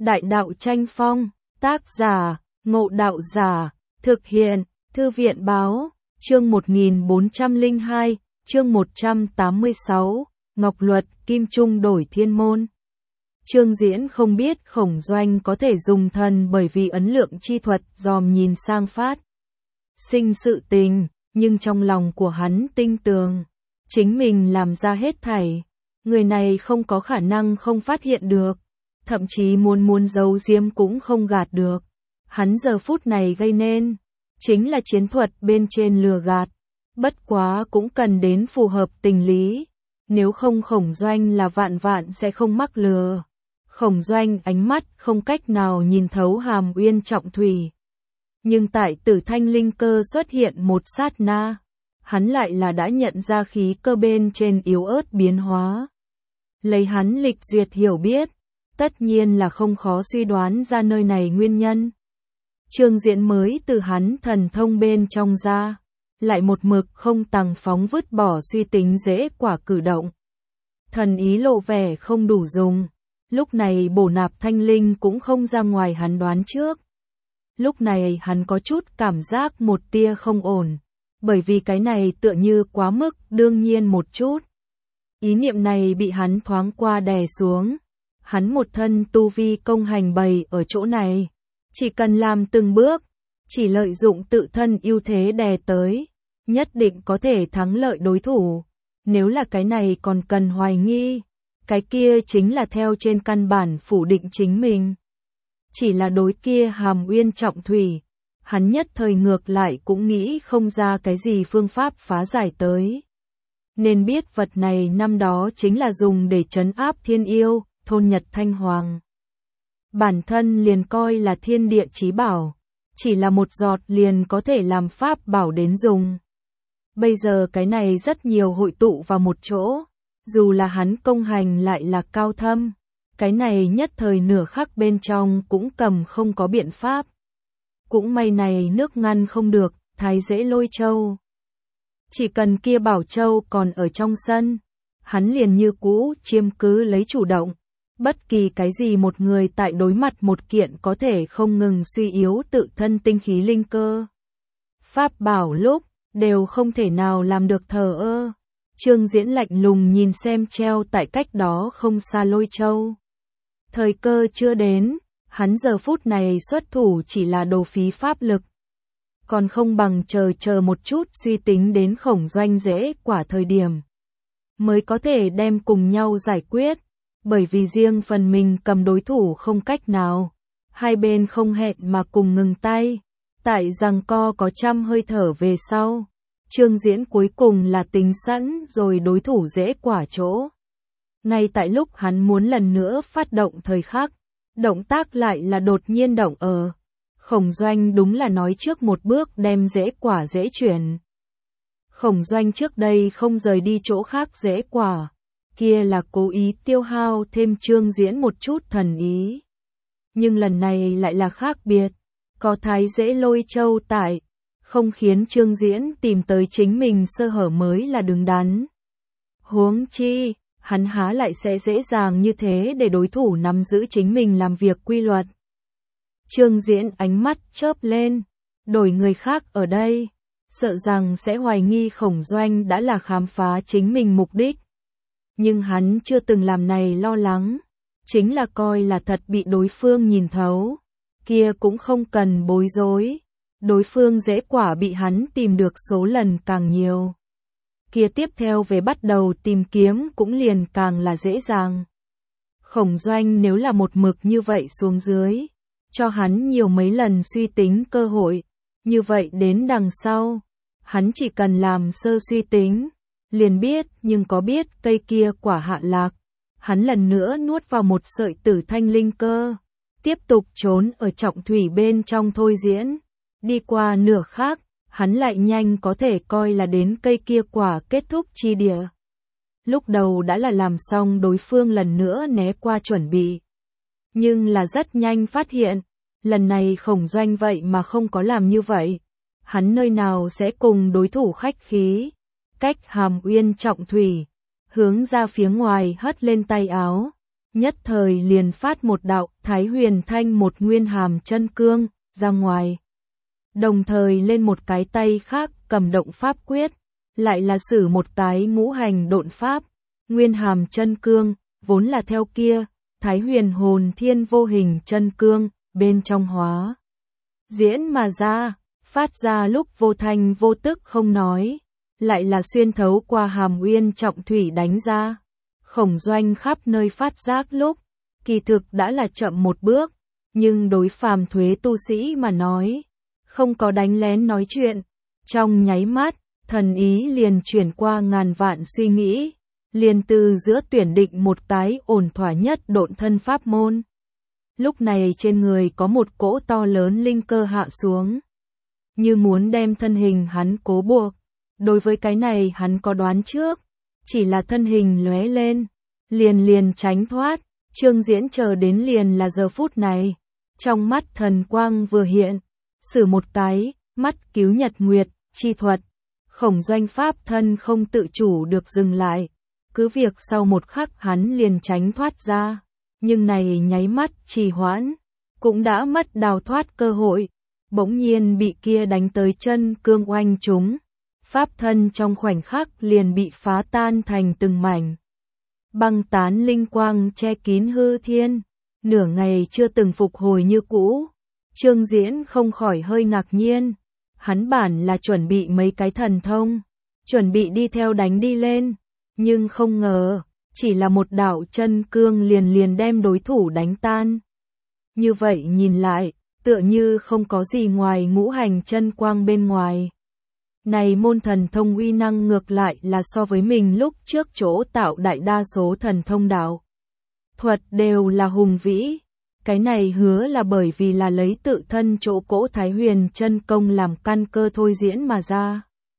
Đại đạo tranh phong, tác giả, Ngộ Đạo Giả, thực hiện, Thư viện Báo, chương 1402, chương 186, Ngọc Luật, Kim Trung đổi thiên môn. Trương Diễn không biết Khổng Doanh có thể dùng thần bởi vì ấn lượng chi thuật dòm nhìn sang phát sinh sự tình, nhưng trong lòng của hắn tinh tường, chính mình làm ra hết thảy, người này không có khả năng không phát hiện được, thậm chí muốn giấu giếm cũng không gạt được. Hắn giờ phút này gây nên, chính là chiến thuật bên trên lừa gạt, bất quá cũng cần đến phù hợp tình lý, nếu không Khổng Doanh là vạn sẽ không mắc lừa. Khổng Doanh ánh mắt không cách nào nhìn thấu Hàm Uyên Trọng Thủy. Nhưng tại Tử Thanh linh cơ xuất hiện một sát na, hắn lại là đã nhận ra khí cơ bên trên yếu ớt biến hóa. Lấy hắn lịch duyệt hiểu biết, tất nhiên là không khó suy đoán ra nơi này nguyên nhân. Trương Diễn mới từ hắn thần thông bên trong ra, lại một mực không tàng phóng vứt bỏ suy tính dễ quả cử động. Thần ý lộ vẻ không đủ dùng, lúc này bổ nạp thanh linh cũng không ra ngoài hắn đoán trước. Lúc này hắn có chút cảm giác một tia không ổn, bởi vì cái này tựa như quá mức đương nhiên một chút. Ý niệm này bị hắn thoáng qua đè xuống, hắn một thân tu vi công hành bày ở chỗ này, chỉ cần làm từng bước, chỉ lợi dụng tự thân ưu thế đè tới, nhất định có thể thắng lợi đối thủ. Nếu là cái này còn cần hoài nghi, cái kia chính là theo trên căn bản phủ định chính mình. Chỉ là đối kia Hàm Uyên Trọng Thủy, hắn nhất thời ngược lại cũng nghĩ không ra cái gì phương pháp phá giải tới. Nên biết vật này năm đó chính là dùng để trấn áp thiên yêu, thôn Nhật Thanh Hoàng. Bản thân liền coi là thiên địa chí bảo, chỉ là một giọt liền có thể làm pháp bảo đến dùng. Bây giờ cái này rất nhiều hội tụ vào một chỗ, dù là hắn công hành lại là cao thâm, cái này nhất thời nửa khắc bên trong cũng cầm không có biện pháp. Cũng may này nước ngăn không được, thái dễ lôi châu. Chỉ cần kia bảo châu còn ở trong sân, hắn liền như cũ chiếm cứ lấy chủ động. Bất kỳ cái gì một người tại đối mặt một kiện có thể không ngừng suy yếu tự thân tinh khí linh cơ. Pháp bảo lúc, đều không thể nào làm được thờ ơ. Trương Diễn lạnh lùng nhìn xem treo tại cách đó không xa lôi châu. Thời cơ chưa đến, hắn giờ phút này xuất thủ chỉ là đồ phí pháp lực. Còn không bằng chờ một chút suy tính đến Khổng Doanh dễ quả thời điểm. Mới có thể đem cùng nhau giải quyết, bởi vì riêng phần mình cầm đối thủ không cách nào. Hai bên không hẹn mà cùng ngừng tay, tại giằng co có trăm hơi thở về sau. Trương Diễn cuối cùng là tính sẵn rồi đối thủ dễ quả chỗ. Ngay tại lúc hắn muốn lần nữa phát động thời khắc, động tác lại là đột nhiên động ở. Khổng Doanh đúng là nói trước một bước đem dễ quả dễ chuyển. Khổng Doanh trước đây không rời đi chỗ khác dễ quả, kia là cố ý tiêu hao thêm Trương Diễn một chút thần ý. Nhưng lần này lại là khác biệt, có thái dễ lôi châu tại, không khiến Trương Diễn tìm tới chính mình sơ hở mới là đứng đắn. Huống chi, hắn há lại sẽ dễ dàng như thế để đối thủ nắm giữ chính mình làm việc quy luật. Trương Diễn ánh mắt chớp lên, đổi người khác ở đây, sợ rằng sẽ hoài nghi Khổng Doanh đã là khám phá chính mình mục đích. Nhưng hắn chưa từng làm này lo lắng, chính là coi là thật bị đối phương nhìn thấu, kia cũng không cần bối rối. Đối phương dễ quả bị hắn tìm được số lần càng nhiều, kia tiếp theo về bắt đầu tìm kiếm cũng liền càng là dễ dàng. Khổng Doanh nếu là một mực như vậy xuống dưới, cho hắn nhiều mấy lần suy tính cơ hội, như vậy đến đằng sau, hắn chỉ cần làm sơ suy tính, liền biết, nhưng có biết cây kia quả hạ lạc, hắn lần nữa nuốt vào một sợi Tử Thanh linh cơ, tiếp tục trốn ở Trọng Thủy bên trong thôi diễn. Đi qua nửa khắc, hắn lại nhanh có thể coi là đến cây kia quả kết thúc chi địa. Lúc đầu đã là làm xong đối phương lần nữa né qua chuẩn bị. Nhưng là rất nhanh phát hiện, lần này Khổng Doanh vậy mà không có làm như vậy. Hắn nơi nào sẽ cùng đối thủ khách khí, cách Hàm Uyên Trọng Thủy, hướng ra phía ngoài hất lên tay áo. nhất thời liền phát một đạo Thái Huyền Thanh một nguyên hàm chân cương ra ngoài. Đồng thời lên một cái tay khác cầm động pháp quyết, lại là sử một cái ngũ hành độn pháp, nguyên hàm chân cương, vốn là theo kia, Thái Huyền Hồn Thiên vô hình chân cương, bên trong hóa. Diễn mà ra, phát ra lúc vô thanh vô tức không nói, lại là xuyên thấu qua hàm uyên trọng thủy đánh ra. Khổng Doanh khắp nơi phát giác lúc, kỳ thực đã là chậm một bước, nhưng đối phàm thuế tu sĩ mà nói, không có đánh lén nói chuyện, trong nháy mắt, thần ý liền chuyển qua ngàn vạn suy nghĩ, liền từ giữa tuyển định một cái ổn thỏa nhất độn thân pháp môn. Lúc này trên người có một cỗ to lớn linh cơ hạ xuống, như muốn đem thân hình hắn cố buộc. Đối với cái này hắn có đoán trước, chỉ là thân hình lóe lên, liền tránh thoát. Trương Diễn chờ đến liền là giờ phút này, trong mắt thần quang vừa hiện, sử một cái mắt cứu nhật nguyệt chi thuật, Khổng Doanh pháp thân không tự chủ được dừng lại, cứ việc sau một khắc hắn liền tránh thoát ra, nhưng này nháy mắt trì hoãn, cũng đã mất đào thoát cơ hội, bỗng nhiên bị kia đánh tới chân cương oanh trúng, pháp thân trong khoảnh khắc liền bị phá tan thành từng mảnh. Băng tán linh quang che kín hư thiên, nửa ngày chưa từng phục hồi như cũ. Trương Diễn không khỏi hơi ngạc nhiên, hắn bản là chuẩn bị mấy cái thần thông, chuẩn bị đi theo đánh đi lên, nhưng không ngờ, chỉ là một đạo chân cương liền đem đối thủ đánh tan. Như vậy nhìn lại, tựa như không có gì ngoài ngũ hành chân quang bên ngoài. Này môn thần thông uy năng ngược lại là so với mình lúc trước chỗ tạo đại đa số thần thông đạo thuật đều là hùng vĩ. Cái này hứa là bởi vì là lấy tự thân chỗ cỗ Thái Huyền chân công làm căn cơ thôi diễn mà ra.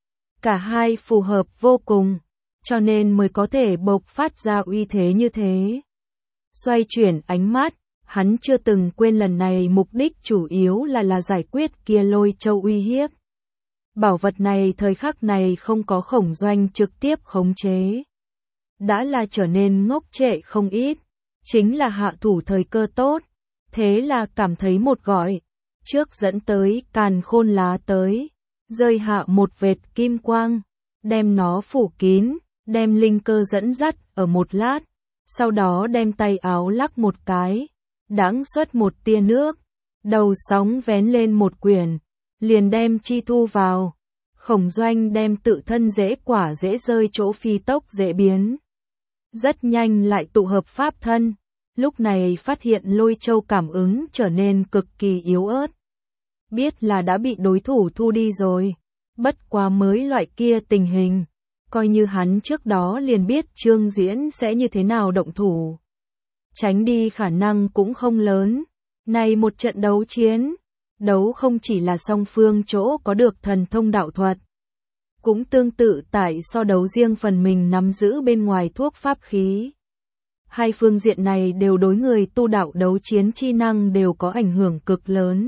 Cả hai phù hợp vô cùng, cho nên mới có thể bộc phát ra uy thế như thế. Xoay chuyển ánh mắt, hắn chưa từng quên lần này mục đích chủ yếu là giải quyết kia Lôi Châu uy hiếp. Bảo vật này thời khắc này không có Khổng Doanh trực tiếp khống chế, đã là trở nên ngốc trệ không ít, chính là hạ thủ thời cơ tốt, thế là cảm thấy một gọi, trước dẫn tới càn khôn lá tới, rơi hạ một vệt kim quang, đem nó phủ kín, đem linh cơ dẫn dắt ở một lát, sau đó đem tay áo lắc một cái, đãng xuất một tia nước, đầu sóng vén lên một quyển, liền đem chi thu vào. Khổng Doanh đem tự thân dễ quả dễ rơi chỗ phi tốc dễ biến, rất nhanh lại tụ hợp pháp thân, lúc này phát hiện Lôi Châu cảm ứng trở nên cực kỳ yếu ớt. Biết là đã bị đối thủ thu đi rồi, bất quá mới loại kia tình hình, coi như hắn trước đó liền biết Trương Diễn sẽ như thế nào động thủ. Tránh đi khả năng cũng không lớn, này một trận đấu chiến, đấu không chỉ là song phương chỗ có được thần thông đạo thuật, cũng tương tự tại so đấu riêng phần mình nắm giữ bên ngoài thuốc pháp khí. Hai phương diện này đều đối người tu đạo đấu chiến chi năng đều có ảnh hưởng cực lớn.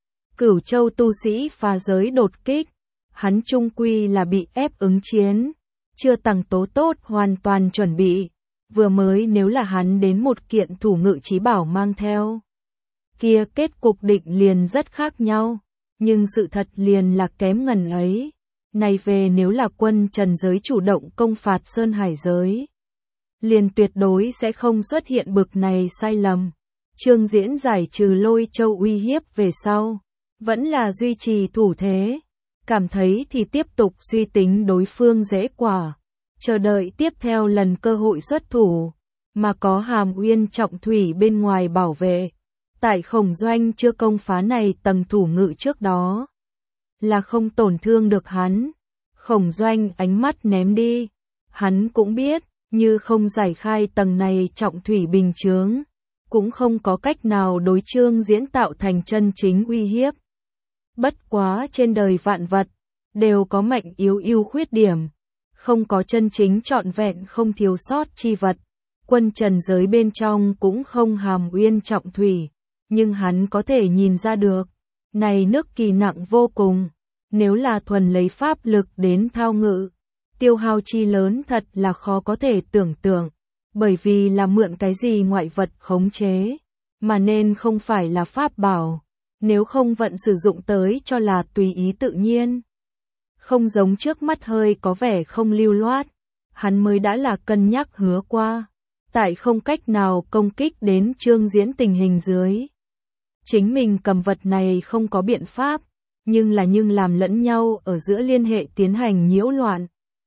Cửu Châu tu sĩ phá giới đột kích, hắn chung quy là bị ép ứng chiến, chưa tầng tố tốt hoàn toàn chuẩn bị, vừa mới nếu là hắn đến một kiện thủ ngự chí bảo mang theo, kia kết cục định liền rất khác nhau, nhưng sự thật liền là kém ngần ấy. Này về nếu là quân Trần giới chủ động công phạt Sơn Hải giới, liền tuyệt đối sẽ không xuất hiện bực này sai lầm. Trương Diễn giải trừ Lôi Châu uy hiếp về sau, vẫn là duy trì thủ thế, cảm thấy thì tiếp tục suy tính đối phương dễ quả, chờ đợi tiếp theo lần cơ hội xuất thủ, mà có Hàm Uyên trọng thủy bên ngoài bảo vệ. Tại Khổng Doanh chưa công phá này tầng thủ ngự trước đó, là không tổn thương được hắn. Khổng Doanh ánh mắt ném đi, hắn cũng biết, như không giải khai tầng này trọng thủy bình chướng, cũng không có cách nào đối Trương Diễn tạo thành chân chính uy hiếp. Bất quá trên đời vạn vật, đều có mạnh yếu khuyết điểm, không có chân chính trọn vẹn không thiếu sót chi vật. Quân Trần giới bên trong cũng không Hàm Uyên trọng thủy, nhưng hắn có thể nhìn ra được, này nước kỳ nặng vô cùng, nếu là thuần lấy pháp lực đến thao ngự, tiêu hao chi lớn thật là khó có thể tưởng tượng. Bởi vì là mượn cái gì ngoại vật khống chế, mà nên không phải là pháp bảo, nếu không vận sử dụng tới cho là tùy ý tự nhiên. Không giống trước mắt hơi có vẻ không lưu loát, hắn mới đã là cân nhắc hứa qua, tại không cách nào công kích đến Trương Diễn tình hình dưới. Chính mình cầm vật này không có biện pháp, nhưng làm lẫn nhau ở giữa liên hệ tiến hành nhiễu loạn.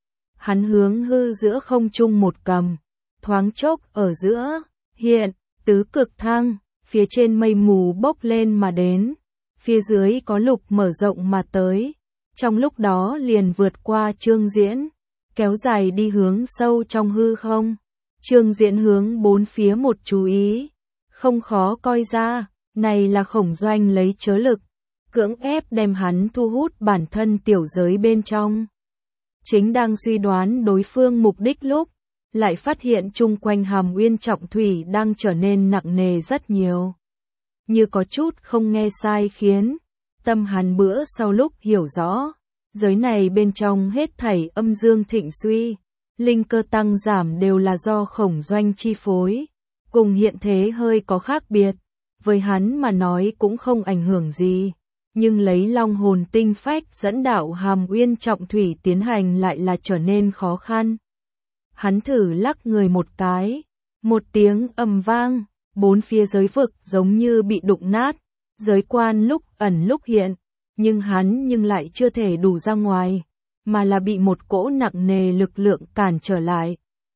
Hắn hướng hư giữa không trung một cầm, thoáng chốc ở giữa, hiện, tứ cực thang, phía trên mây mù bốc lên mà đến, phía dưới có lục mở rộng mà tới, trong lúc đó liền vượt qua Trương Diễn, kéo dài đi hướng sâu trong hư không. Trương Diễn hướng bốn phía một chú ý, không khó coi ra, này là Khổng Doanh lấy chớ lực, cưỡng ép đem hắn thu hút bản thân tiểu giới bên trong. Chính đang suy đoán đối phương mục đích lúc, lại phát hiện chung quanh Hàm Uyên trọng thủy đang trở nên nặng nề rất nhiều. Như có chút không nghe sai khiến, tâm hắn bữa sau lúc hiểu rõ, giới này bên trong hết thảy âm dương thịnh suy, linh cơ tăng giảm đều là do Khổng Doanh chi phối, cùng hiện thế hơi có khác biệt, với hắn mà nói cũng không ảnh hưởng gì. Nhưng lấy long hồn tinh phách dẫn đạo Hàm Uyên trọng thủy tiến hành lại là trở nên khó khăn. Hắn thử lắc người một cái, một tiếng ầm vang, bốn phía giới vực giống như bị đụng nát, giới quan lúc ẩn lúc hiện, nhưng hắn lại chưa thể đủ ra ngoài, mà là bị một cỗ nặng nề lực lượng cản trở lại.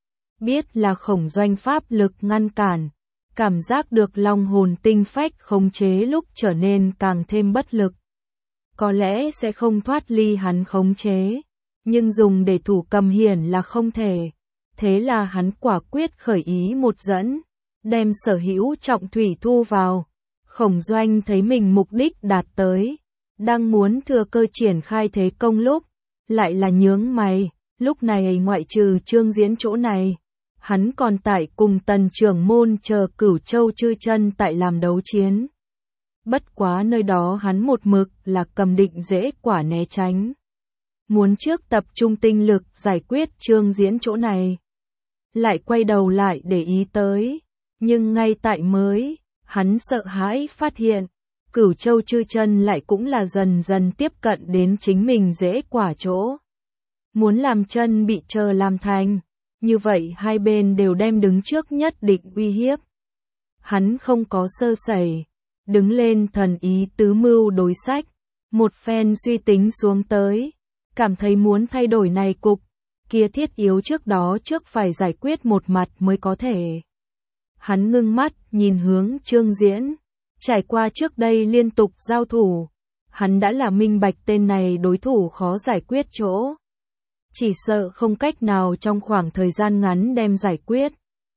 Biết là Khổng Doanh pháp lực ngăn cản, cảm giác được long hồn tinh phách khống chế lúc trở nên càng thêm bất lực. Có lẽ sẽ không thoát ly hắn khống chế, nhưng dùng để thủ cầm hiển là không thể. Thế là hắn quả quyết khởi ý một dẫn, đem sở hữu trọng thủy thu vào. Khổng Doanh thấy mình mục đích đạt tới, đang muốn thừa cơ triển khai thế công lúc, lại là nhướng mày, lúc này ngoại trừ Trương Diễn chỗ này. Hắn còn tại cùng Tần trưởng môn chờ Cửu Châu chư chân tại làm đấu chiến. Bất quá nơi đó hắn một mực là cầm định dễ quả né tránh. Muốn trước tập trung tinh lực giải quyết Trương Diễn chỗ này. Lại quay đầu lại để ý tới. Nhưng ngay tại mới, hắn sợ hãi phát hiện. Cửu Châu chư chân lại cũng là dần dần tiếp cận đến chính mình dễ quả chỗ. Muốn làm chân bị chờ làm thành. Như vậy hai bên đều đem đứng trước nhất định uy hiếp. Hắn không có sơ sẩy, đứng lên thần ý tứ mưu đối sách, một phen suy tính xuống tới, cảm thấy muốn thay đổi này cục, kia thiết yếu trước đó trước phải giải quyết một mặt mới có thể. Hắn ngưng mắt nhìn hướng Trương Diễn, trải qua trước đây liên tục giao thủ, hắn đã là minh bạch tên này đối thủ khó giải quyết chỗ. Chỉ sợ không cách nào trong khoảng thời gian ngắn đem giải quyết.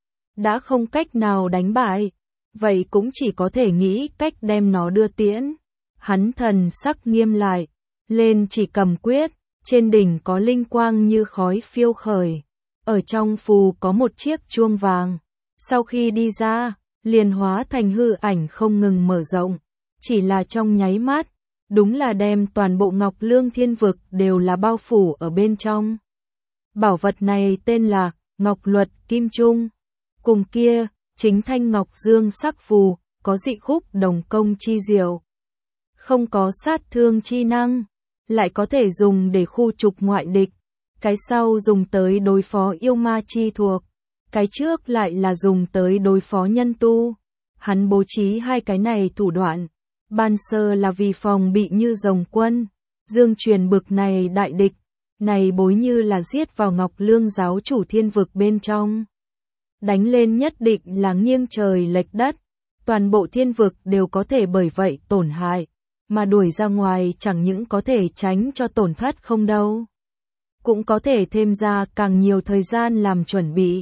Đã không cách nào đánh bại, vậy cũng chỉ có thể nghĩ cách đem nó đưa tiễn. Hắn thần sắc nghiêm lại, lên chỉ cầm quyết, trên đỉnh có linh quang như khói phiêu khởi. Ở trong phù có một chiếc chuông vàng, sau khi đi ra, liền hóa thành hư ảnh không ngừng mở rộng, chỉ là trong nháy mắt. Đúng là đem toàn bộ Ngọc Lương Thiên Vực đều là bao phủ ở bên trong. Bảo vật này tên là Ngọc Luật Kim Trung. Cùng kia, chính thanh Ngọc Dương sắc phù, có dị khúc đồng công chi diệu. Không có sát thương chi năng, lại có thể dùng để khu trục ngoại địch. Cái sau dùng tới đối phó yêu ma chi thuộc. Cái trước lại là dùng tới đối phó nhân tu. Hắn bố trí hai cái này thủ đoạn. Ban sơ là vì phòng bị như rồng quân, dương truyền bực này đại địch, này bối như là giết vào Ngọc Lương giáo chủ thiên vực bên trong. Đánh lên nhất định là nghiêng trời lệch đất, toàn bộ thiên vực đều có thể bởi vậy tổn hại, mà đuổi ra ngoài chẳng những có thể tránh cho tổn thất không đâu. Cũng có thể thêm ra càng nhiều thời gian làm chuẩn bị.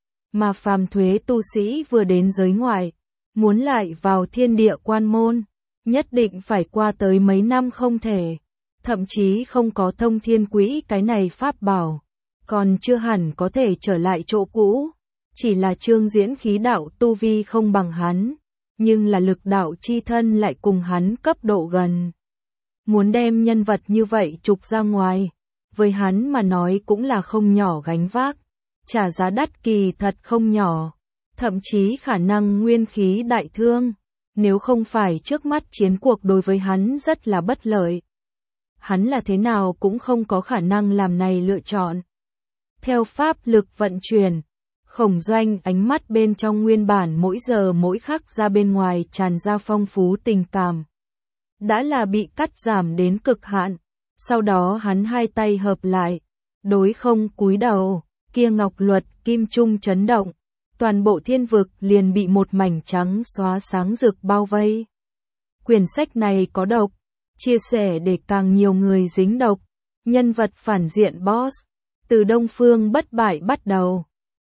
Mà phàm thuế tu sĩ vừa đến giới ngoại, muốn lại vào thiên địa quan môn. Nhất định phải qua tới mấy năm không thể, thậm chí không có thông thiên quỹ cái này pháp bảo, còn chưa hẳn có thể trở lại chỗ cũ, chỉ là Trương Diễn khí đạo tu vi không bằng hắn, nhưng là lực đạo chi thân lại cùng hắn cấp độ gần. Muốn đem nhân vật như vậy trục ra ngoài, với hắn mà nói cũng là không nhỏ gánh vác, trả giá đắt kỳ thật không nhỏ, thậm chí khả năng nguyên khí đại thương, nếu không phải trước mắt chiến cuộc đối với hắn rất là bất lợi. Hắn là thế nào cũng không có khả năng làm này lựa chọn. Theo pháp lực vận chuyển, Khổng Doanh ánh mắt bên trong nguyên bản mỗi giờ mỗi khắc ra bên ngoài tràn ra phong phú tình cảm. Đã là bị cắt giảm đến cực hạn, sau đó hắn hai tay hợp lại, đối không cúi đầu, kia ngọc luật kim trung chấn động, toàn bộ thiên vực liền bị một mảnh trắng xóa sáng rực bao vây. Quyển sách này có độc, chia sẻ để càng nhiều người dính độc, nhân vật phản diện boss, từ Đông Phương bất bại bắt đầu.